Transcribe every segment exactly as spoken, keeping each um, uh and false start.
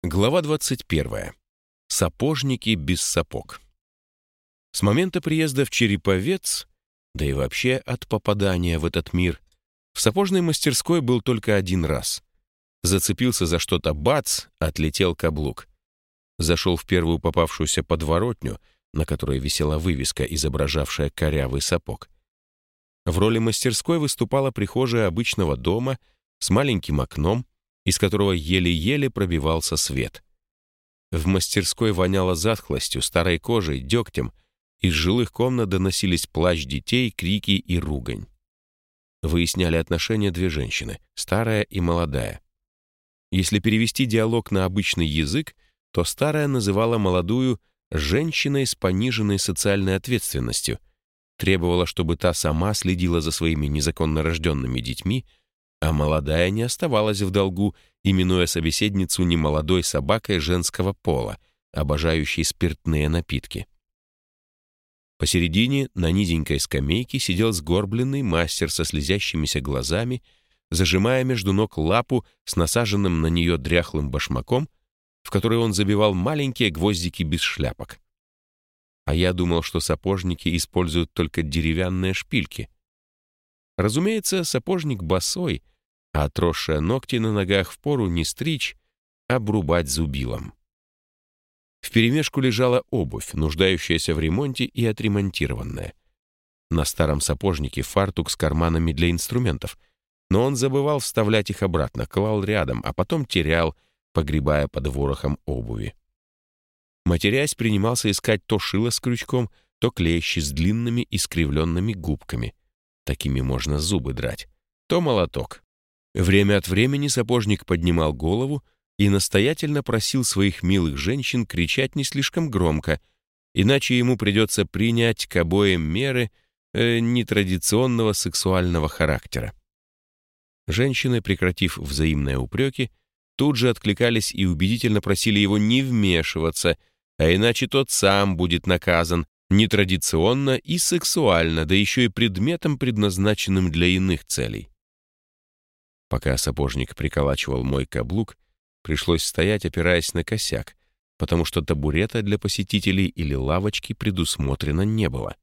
Глава двадцать первая. Сапожники без сапог. С момента приезда в Череповец, да и вообще от попадания в этот мир, в сапожной мастерской был только один раз. Зацепился за что-то, бац, отлетел каблук. Зашел в первую попавшуюся подворотню, на которой висела вывеска, изображавшая корявый сапог. В роли мастерской выступала прихожая обычного дома с маленьким окном, из которого еле-еле пробивался свет. В мастерской воняло затхлостью, старой кожей, дегтем. Из жилых комнат доносились плач детей, крики и ругань. Выясняли отношения две женщины, старая и молодая. Если перевести диалог на обычный язык, то старая называла молодую «женщиной с пониженной социальной ответственностью», требовала, чтобы та сама следила за своими незаконно рожденными детьми, а молодая не оставалась в долгу, именуя собеседницу немолодой собакой женского пола, обожающей спиртные напитки. Посередине, на низенькой скамейке, сидел сгорбленный мастер со слезящимися глазами, зажимая между ног лапу с насаженным на нее дряхлым башмаком, в который он забивал маленькие гвоздики без шляпок. А я думал, что сапожники используют только деревянные шпильки. Разумеется, сапожник босой, а отросшие ногти на ногах впору не стричь, а обрубать зубилом. Вперемешку лежала обувь, нуждающаяся в ремонте и отремонтированная. На старом сапожнике фартук с карманами для инструментов, но он забывал вставлять их обратно, клал рядом, а потом терял, погребая под ворохом обуви. Матерясь, принимался искать то шило с крючком, то клещи с длинными искривленными губками. Такими можно зубы драть. То молоток. Время от времени сапожник поднимал голову и настоятельно просил своих милых женщин кричать не слишком громко, иначе ему придется принять к обоим меры э, нетрадиционного сексуального характера. Женщины, прекратив взаимные упреки, тут же откликались и убедительно просили его не вмешиваться, а иначе тот сам будет наказан нетрадиционно и сексуально, да еще и предметом, предназначенным для иных целей. Пока сапожник приколачивал мой каблук, пришлось стоять, опираясь на косяк, потому что табурета для посетителей или лавочки предусмотрено не было.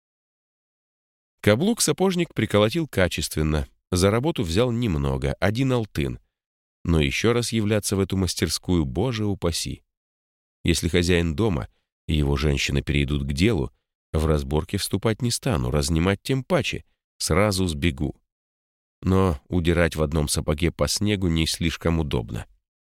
Каблук сапожник приколотил качественно, за работу взял немного, один алтын, но еще раз являться в эту мастерскую, Боже упаси. Если хозяин дома и его женщины перейдут к делу, в разборки вступать не стану, разнимать тем паче, сразу сбегу. Но удирать в одном сапоге по снегу не слишком удобно.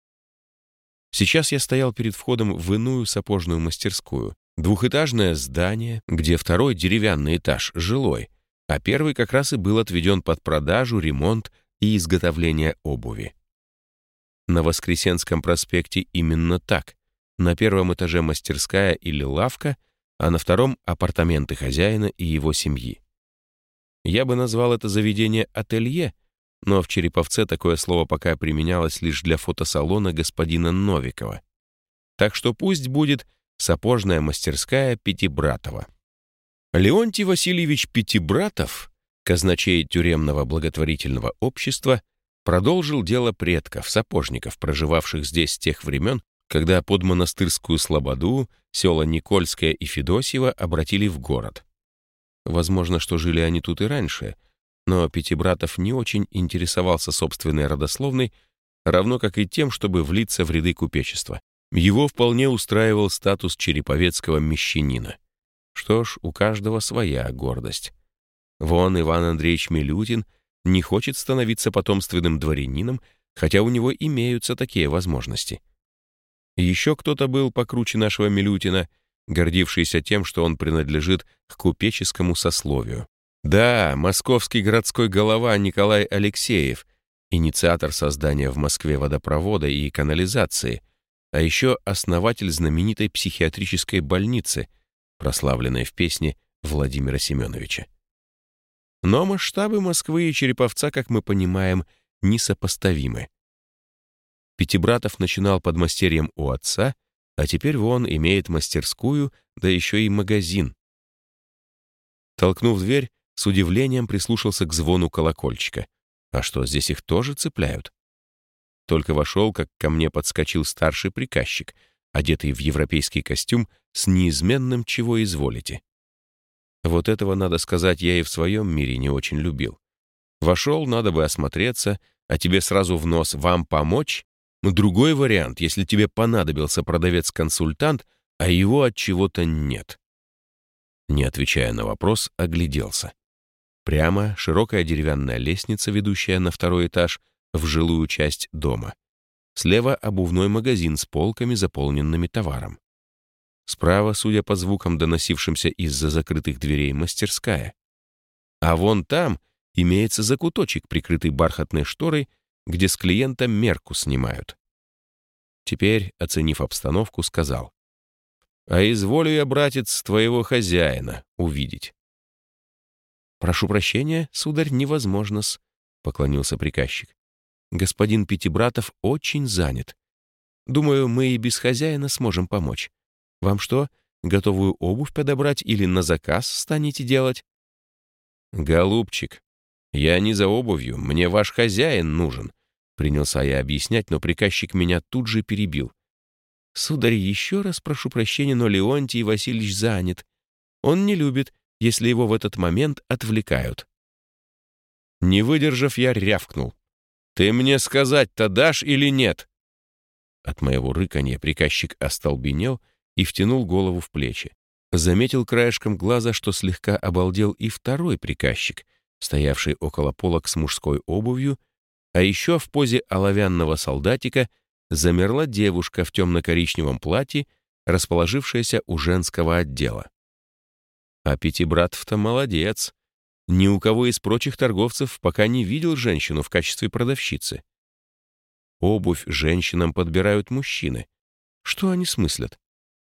Сейчас я стоял перед входом в иную сапожную мастерскую. Двухэтажное здание, где второй деревянный этаж жилой, а первый как раз и был отведен под продажу, ремонт и изготовление обуви. На Воскресенском проспекте именно так. На первом этаже мастерская или лавка, а на втором — апартаменты хозяина и его семьи. Я бы назвал это заведение ателье, но в Череповце такое слово пока применялось лишь для фотосалона господина Новикова. Так что пусть будет сапожная мастерская Пятибратова. Леонтий Васильевич Пятибратов, казначей тюремного благотворительного общества, продолжил дело предков, сапожников, проживавших здесь с тех времен, когда под монастырскую слободу села Никольское и Федосьево обратили в город. Возможно, что жили они тут и раньше, но Пятибратов не очень интересовался собственной родословной, равно как и тем, чтобы влиться в ряды купечества. Его вполне устраивал статус череповецкого мещанина. Что ж, у каждого своя гордость. Вон Иван Андреевич Милютин не хочет становиться потомственным дворянином, хотя у него имеются такие возможности. Еще кто-то был покруче нашего Милютина, гордившийся тем, что он принадлежит к купеческому сословию. Да, московский городской голова Николай Алексеев, инициатор создания в Москве водопровода и канализации, а еще основатель знаменитой психиатрической больницы, прославленной в песне Владимира Семеновича. Но масштабы Москвы и Череповца, как мы понимаем, несопоставимы. Пятибратов начинал подмастерьем у отца, а теперь вон имеет мастерскую, да еще и магазин. Толкнув дверь, с удивлением прислушался к звону колокольчика. А что, здесь их тоже цепляют? Только вошел, как ко мне подскочил старший приказчик, одетый в европейский костюм с неизменным «чего изволите». Вот этого, надо сказать, я и в своем мире не очень любил. Вошел, надо бы осмотреться, а тебе сразу в нос «вам помочь». Но другой вариант, если тебе понадобился продавец-консультант, а его от чего-то нет. Не отвечая на вопрос, огляделся. Прямо широкая деревянная лестница, ведущая на второй этаж, в жилую часть дома. Слева обувной магазин с полками, заполненными товаром. Справа, судя по звукам, доносившимся из-за закрытых дверей, мастерская. А вон там имеется закуточек, прикрытый бархатной шторой, где с клиента мерку снимают. Теперь, оценив обстановку, сказал: «А изволю я, братец, твоего хозяина увидеть». «Прошу прощения, сударь, невозможно-с», — поклонился приказчик. «Господин Пятибратов очень занят. Думаю, мы и без хозяина сможем помочь. Вам что, готовую обувь подобрать или на заказ станете делать?» «Голубчик, я не за обувью, мне ваш хозяин нужен», — принялся я объяснять, но приказчик меня тут же перебил. «Сударь, еще раз прошу прощения, но Леонтий Васильевич занят. Он не любит, если его в этот момент отвлекают». Не выдержав, я рявкнул: «Ты мне сказать-то дашь или нет?» От моего рыканья приказчик остолбенел и втянул голову в плечи. Заметил краешком глаза, что слегка обалдел и второй приказчик, стоявший около полок с мужской обувью, а еще в позе оловянного солдатика замерла девушка в темно-коричневом платье, расположившаяся у женского отдела. А Пятибратов-то молодец. Ни у кого из прочих торговцев пока не видел женщину в качестве продавщицы. Обувь женщинам подбирают мужчины. Что они смыслят?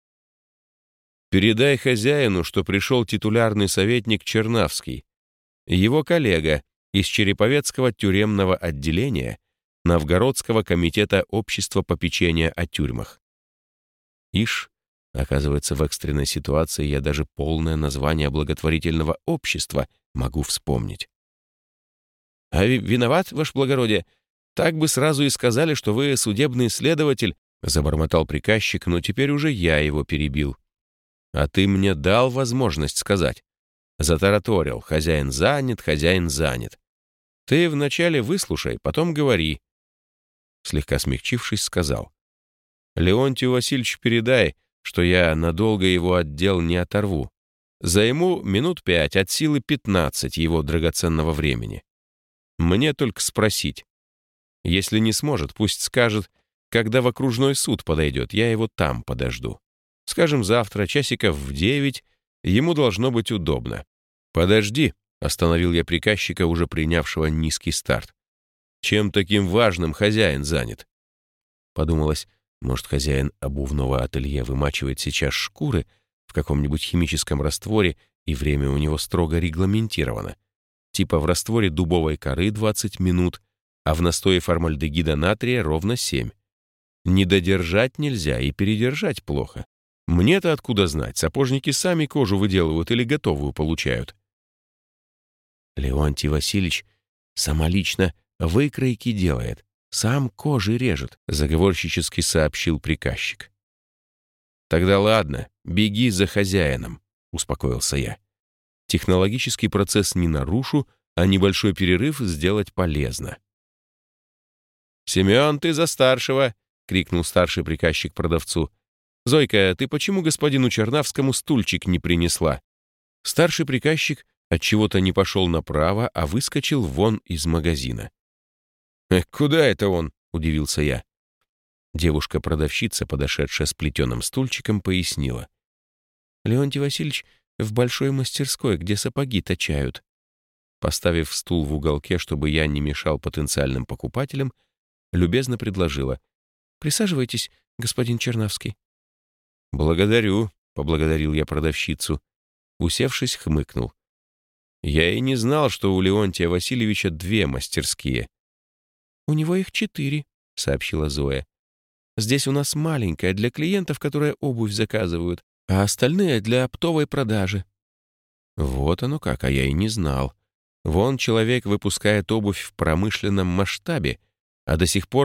«Передай хозяину, что пришел титулярный советник Чернавский, его коллега из Череповецкого тюремного отделения Новгородского комитета общества попечения о тюрьмах». Ишь, оказывается, в экстренной ситуации я даже полное название благотворительного общества могу вспомнить. «А ви- виноват, ваше благородие, так бы сразу и сказали, что вы судебный следователь», забормотал приказчик, но теперь уже я его перебил. «А ты мне дал возможность сказать?» Затараторил: «Хозяин занят, хозяин занят». «Ты вначале выслушай, потом говори». Слегка смягчившись, сказал: «Леонтию Васильевичу передай, что я надолго его отдел не оторву. Займу минут пять, от силы пятнадцать его драгоценного времени. Мне только спросить. Если не сможет, пусть скажет, когда в окружной суд подойдет, я его там подожду. Скажем, завтра, часиков в девять, ему должно быть удобно». «Подожди», — остановил я приказчика, уже принявшего низкий старт. «Чем таким важным хозяин занят?» Подумалось, может, хозяин обувного ателье вымачивает сейчас шкуры в каком-нибудь химическом растворе, и время у него строго регламентировано. Типа в растворе дубовой коры двадцать минут, а в настое формальдегида натрия ровно семь. Не додержать нельзя и передержать плохо. Мне-то откуда знать, сапожники сами кожу выделывают или готовую получают. «Леонтий Васильевич самолично выкройки делает, сам кожи режет», заговорщически сообщил приказчик. «Тогда ладно, беги за хозяином», — успокоился я. «Технологический процесс не нарушу, а небольшой перерыв сделать полезно». «Семен, ты за старшего!» — крикнул старший приказчик продавцу. «Зойка, ты почему господину Чернавскому стульчик не принесла?» Старший приказчик отчего-то не пошел направо, а выскочил вон из магазина. «Э, куда это он?» — удивился я. Девушка-продавщица, подошедшая с плетеным стульчиком, пояснила. «Леонтий Васильевич в большой мастерской, где сапоги точают». Поставив стул в уголке, чтобы я не мешал потенциальным покупателям, любезно предложила: «Присаживайтесь, господин Чернавский». «Благодарю», — поблагодарил я продавщицу. Усевшись, хмыкнул. «Я и не знал, что у Леонтия Васильевича две мастерские». «У него их четыре», — сообщила Зоя. «Здесь у нас маленькая для клиентов, которые обувь заказывают, а остальные для оптовой продажи». Вот оно как, а я и не знал. Вон человек выпускает обувь в промышленном масштабе, а до сих пор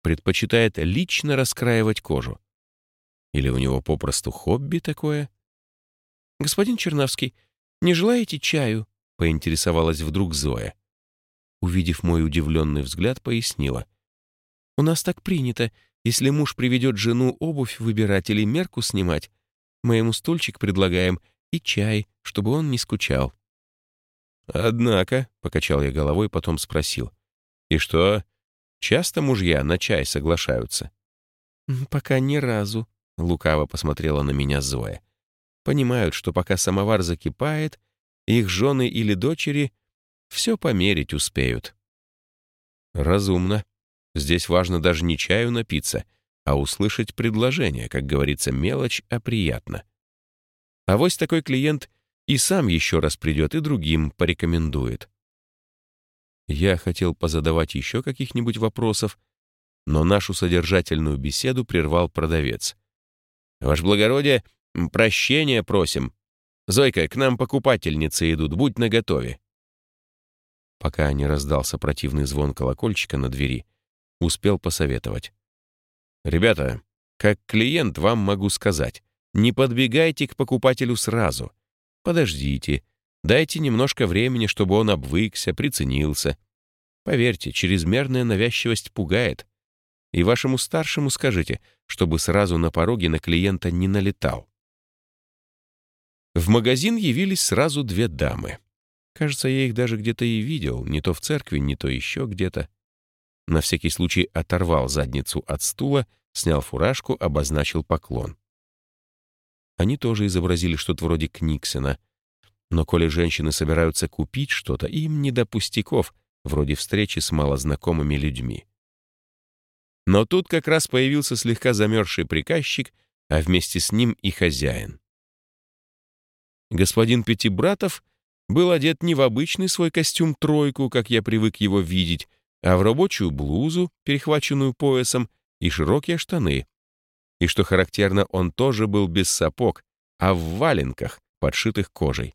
предпочитает лично раскраивать кожу. Или у него попросту хобби такое? «Господин Чернавский, не желаете чаю?» — поинтересовалась вдруг Зоя. Увидев мой удивленный взгляд, пояснила. «У нас так принято. Если муж приведет жену обувь выбирать или мерку снимать, мы ему стульчик предлагаем и чай, чтобы он не скучал». «Однако», — покачал я головой, потом спросил, «и что, часто мужья на чай соглашаются?» «Пока ни разу», — лукаво посмотрела на меня Зоя. «Понимают, что пока самовар закипает, их жены или дочери все померить успеют». «Разумно. Здесь важно даже не чаю напиться, а услышать предложение, как говорится, мелочь, а приятно. Авось такой клиент и сам еще раз придет и другим порекомендует». Я хотел позадавать еще каких-нибудь вопросов, но нашу содержательную беседу прервал продавец. «Ваше благородие, прощения просим. Зойка, к нам покупательницы идут, будь наготове». Пока не раздался противный звон колокольчика на двери, успел посоветовать. «Ребята, как клиент вам могу сказать, не подбегайте к покупателю сразу. Подождите, дайте немножко времени, чтобы он обвыкся, приценился. Поверьте, чрезмерная навязчивость пугает. И вашему старшему скажите, чтобы сразу на пороге на клиента не налетал». В магазин явились сразу две дамы. Кажется, я их даже где-то и видел, не то в церкви, не то еще где-то. На всякий случай оторвал задницу от стула, снял фуражку, обозначил поклон. Они тоже изобразили что-то вроде Книксона. Но коли женщины собираются купить что-то, им не до пустяков, вроде встречи с малознакомыми людьми. Но тут как раз появился слегка замерзший приказчик, а вместе с ним и хозяин. Господин Пятибратов был одет не в обычный свой костюм-тройку, как я привык его видеть, а в рабочую блузу, перехваченную поясом, и широкие штаны. И, что характерно, он тоже был без сапог, а в валенках, подшитых кожей.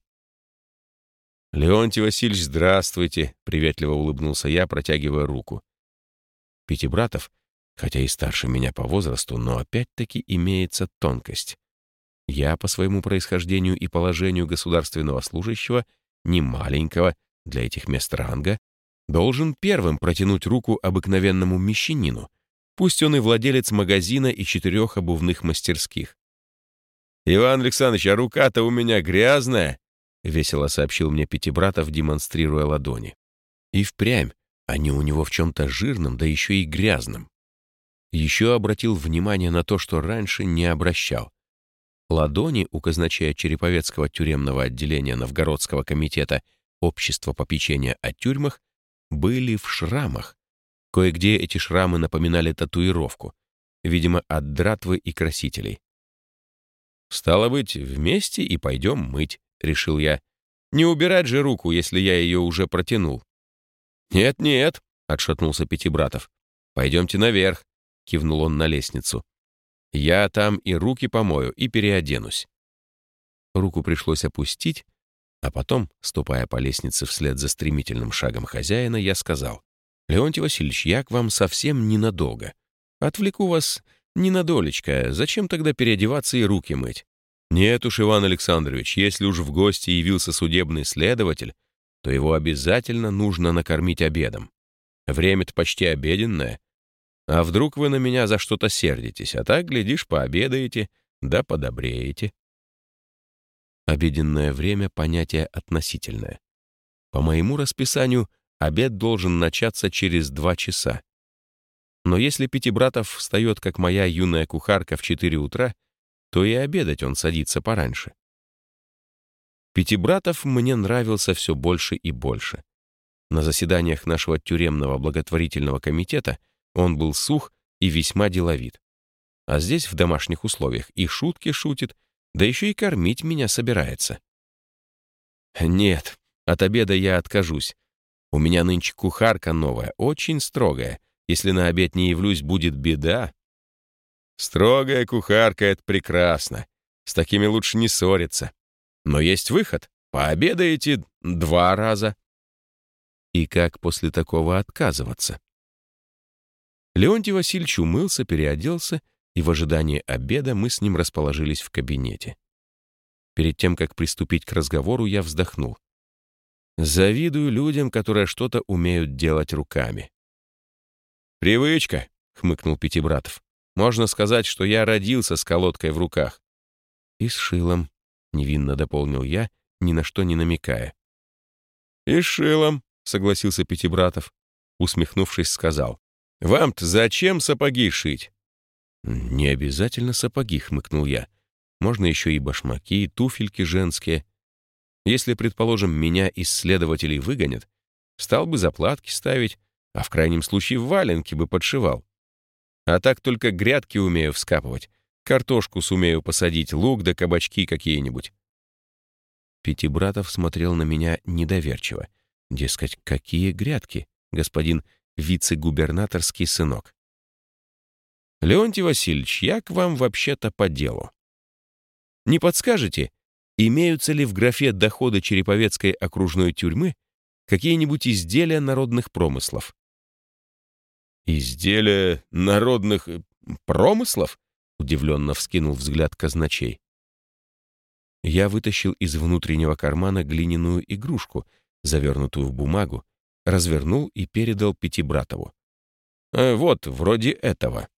«Леонтий Васильевич, здравствуйте!» — приветливо улыбнулся я, протягивая руку. Пятибратов, хотя и старше меня по возрасту, но опять-таки имеется тонкость. Я по своему происхождению и положению государственного служащего, не маленького для этих мест ранга, должен первым протянуть руку обыкновенному мещанину, пусть он и владелец магазина и четырех обувных мастерских. «Иван Александрович, а рука-то у меня грязная!» — весело сообщил мне Пятибратов, демонстрируя ладони. И впрямь, они у него в чем-то жирном, да еще и грязном. Еще обратил внимание на то, что раньше не обращал. Ладони у казначея Череповецкого тюремного отделения Новгородского комитета Общества попечения о тюрьмах были в шрамах. Кое-где эти шрамы напоминали татуировку, видимо, от дратвы и красителей. «Стало быть, вместе и пойдем мыть», — решил я. «Не убирать же руку, если я ее уже протянул». «Нет-нет», — отшатнулся Пятибратов. «Пойдемте наверх», — кивнул он на лестницу. «Я там и руки помою, и переоденусь». Руку пришлось опустить, а потом, ступая по лестнице вслед за стремительным шагом хозяина, я сказал: «Леонтий Васильевич, я к вам совсем ненадолго. Отвлеку вас ненадолечко. Зачем тогда переодеваться и руки мыть?» «Нет уж, Иван Александрович, если уж в гости явился судебный следователь, то его обязательно нужно накормить обедом. Время-то почти обеденное. А вдруг вы на меня за что-то сердитесь, а так, глядишь, пообедаете, да подобреете». Обеденное время — понятие относительное. По моему расписанию, обед должен начаться через два часа. Но если Пятибратов встает, как моя юная кухарка, в четыре утра, то и обедать он садится пораньше. Пятибратов мне нравился все больше и больше. На заседаниях нашего тюремного благотворительного комитета он был сух и весьма деловит. А здесь, в домашних условиях, и шутки шутит, да еще и кормить меня собирается. Нет, от обеда я откажусь. У меня нынче кухарка новая, очень строгая. Если на обед не явлюсь, будет беда. Строгая кухарка — это прекрасно. С такими лучше не ссориться. Но есть выход. Пообедаете два раза. И как после такого отказываться? Леонтий Васильевич умылся, переоделся, и в ожидании обеда мы с ним расположились в кабинете. Перед тем, как приступить к разговору, я вздохнул. Завидую людям, которые что-то умеют делать руками. «Привычка», — хмыкнул Пятибратов. «Можно сказать, что я родился с колодкой в руках». «И с шилом», — невинно дополнил я, ни на что не намекая. «И с шилом», — согласился Пятибратов. Усмехнувшись, сказал. «Вам-то зачем сапоги шить?» «Не обязательно сапоги», — хмыкнул я. «Можно еще и башмаки, и туфельки женские. Если, предположим, меня исследователи выгонят, стал бы заплатки ставить, а в крайнем случае валенки бы подшивал. А так только грядки умею вскапывать, картошку сумею посадить, лук да кабачки какие-нибудь». Пятибратов смотрел на меня недоверчиво. Дескать, какие грядки, господин вице-губернаторский сынок. «Леонтий Васильевич, я к вам вообще-то по делу. Не подскажете, имеются ли в графе доходы Череповецкой окружной тюрьмы какие-нибудь изделия народных промыслов?» «Изделия народных промыслов?» — удивленно вскинул взгляд казначей. Я вытащил из внутреннего кармана глиняную игрушку, завернутую в бумагу, развернул и передал Пятибратову. «Э, «Вот, вроде этого».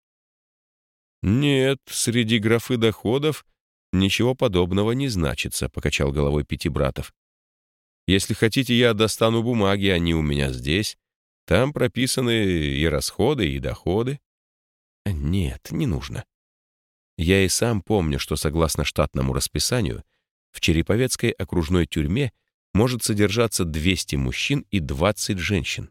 «Нет, среди графы доходов ничего подобного не значится», — покачал головой Пятибратов. «Если хотите, я достану бумаги, они у меня здесь. Там прописаны и расходы, и доходы». «Нет, не нужно. Я и сам помню, что согласно штатному расписанию в Череповецкой окружной тюрьме может содержаться двести мужчин и двадцать женщин.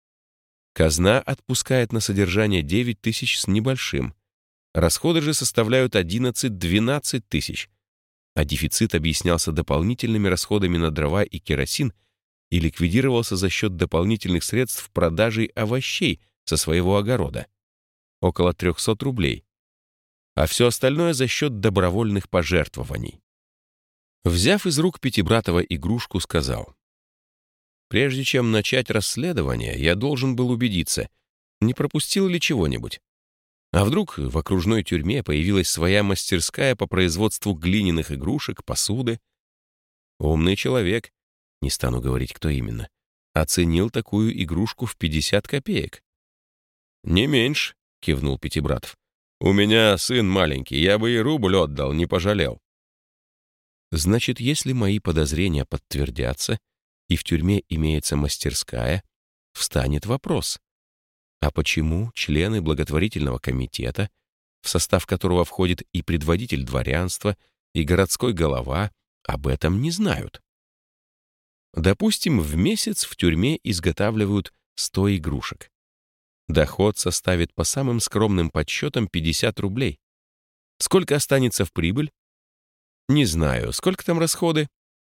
Казна отпускает на содержание девять тысяч с небольшим. Расходы же составляют одиннадцать-двенадцать тысяч, а дефицит объяснялся дополнительными расходами на дрова и керосин и ликвидировался за счет дополнительных средств продажи овощей со своего огорода. Около трехсот рублей. А все остальное за счет добровольных пожертвований. Взяв из рук Пятибратова игрушку, сказал: «Прежде чем начать расследование, я должен был убедиться, не пропустил ли чего-нибудь. А вдруг в окружной тюрьме появилась своя мастерская по производству глиняных игрушек, посуды? Умный человек, не стану говорить, кто именно, оценил такую игрушку в пятьдесят копеек». «Не меньше», — кивнул Пятибратов. «У меня сын маленький, я бы и рубль отдал, не пожалел». Значит, если мои подозрения подтвердятся, и в тюрьме имеется мастерская, встанет вопрос: а почему члены благотворительного комитета, в состав которого входит и предводитель дворянства, и городской голова, об этом не знают? Допустим, в месяц в тюрьме изготавливают сто игрушек. Доход составит по самым скромным подсчетам пятьдесят рублей. Сколько останется в прибыль? Не знаю. Сколько там расходы?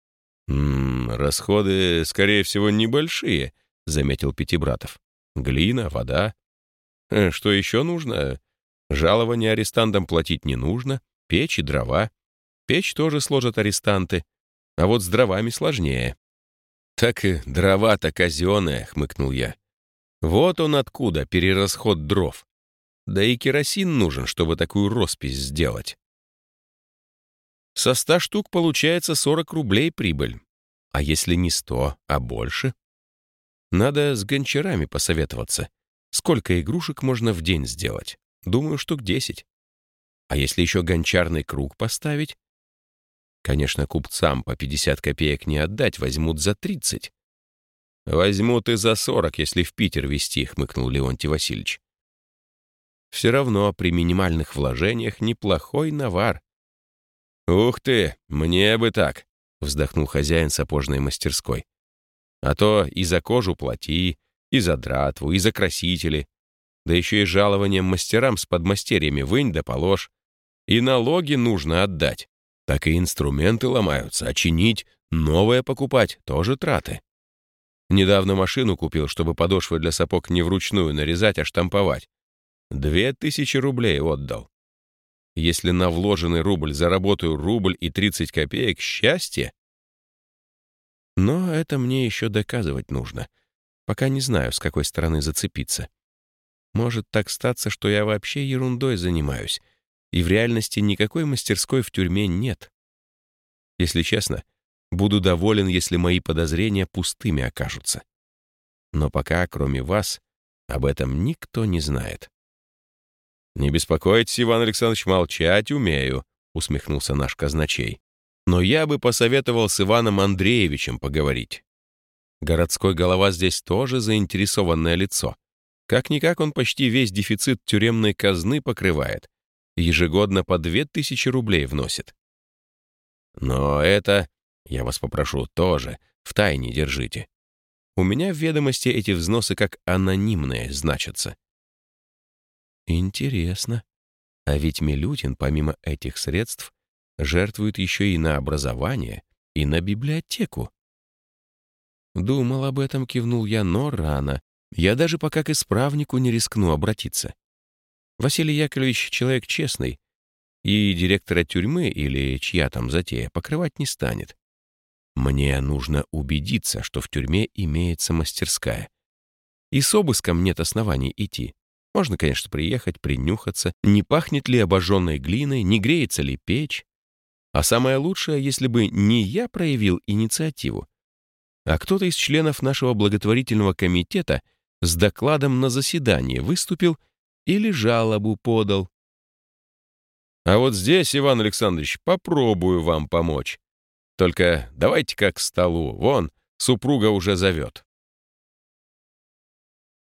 «М -м, расходы, скорее всего, небольшие», — заметил Пятибратов. «Глина, вода. Э, Что еще нужно? Жалование арестантам платить не нужно. Печь и дрова. Печь тоже сложат арестанты. А вот с дровами сложнее». «Так и дрова-то казенные», — хмыкнул я. «Вот он откуда перерасход дров. Да и керосин нужен, чтобы такую роспись сделать». Со ста штук получается сорок рублей прибыль. А если не сто, а больше? Надо с гончарами посоветоваться. Сколько игрушек можно в день сделать? Думаю, штук десять. А если еще гончарный круг поставить? Конечно, купцам по пятьдесят копеек не отдать, возьмут за тридцать. «Возьмут и за сорок, если в Питер везти», — хмыкнул Леонтий Васильевич. «Все равно при минимальных вложениях неплохой навар». «Ух ты, мне бы так», — вздохнул хозяин сапожной мастерской. «А то и за кожу плати, и за дратву, и за красители, да еще и жалованием мастерам с подмастерьями вынь да положь. И налоги нужно отдать. Так и инструменты ломаются, а чинить, новое покупать — тоже траты. Недавно машину купил, чтобы подошвы для сапог не вручную нарезать, а штамповать. Две тысячи рублей отдал. Если на вложенный рубль заработаю рубль и тридцать копеек, счастье. Но это мне еще доказывать нужно. Пока не знаю, с какой стороны зацепиться. Может так статься, что я вообще ерундой занимаюсь, и в реальности никакой мастерской в тюрьме нет. Если честно, буду доволен, если мои подозрения пустыми окажутся. Но пока, кроме вас, об этом никто не знает. «Не беспокойтесь, Иван Александрович, молчать умею», — усмехнулся наш казначей. «Но я бы посоветовал с Иваном Андреевичем поговорить. Городской голова здесь тоже заинтересованное лицо. Как-никак он почти весь дефицит тюремной казны покрывает. Ежегодно по две тысячи рублей вносит. Но это, я вас попрошу, тоже в тайне держите. У меня в ведомости эти взносы как анонимные значатся». Интересно. А ведь Милютин, помимо этих средств, жертвует еще и на образование, и на библиотеку. Думал об этом, кивнул я, но рано. Я даже пока к исправнику не рискну обратиться. Василий Яковлевич человек честный, и директора тюрьмы или чья там затея покрывать не станет. Мне нужно убедиться, что в тюрьме имеется мастерская. И с обыском нет оснований идти. Можно, конечно, приехать, принюхаться, не пахнет ли обожженной глиной, не греется ли печь. А самое лучшее, если бы не я проявил инициативу, а кто-то из членов нашего благотворительного комитета с докладом на заседании выступил или жалобу подал. А вот здесь, Иван Александрович, попробую вам помочь. Только давайте-ка к столу, вон, супруга уже зовет.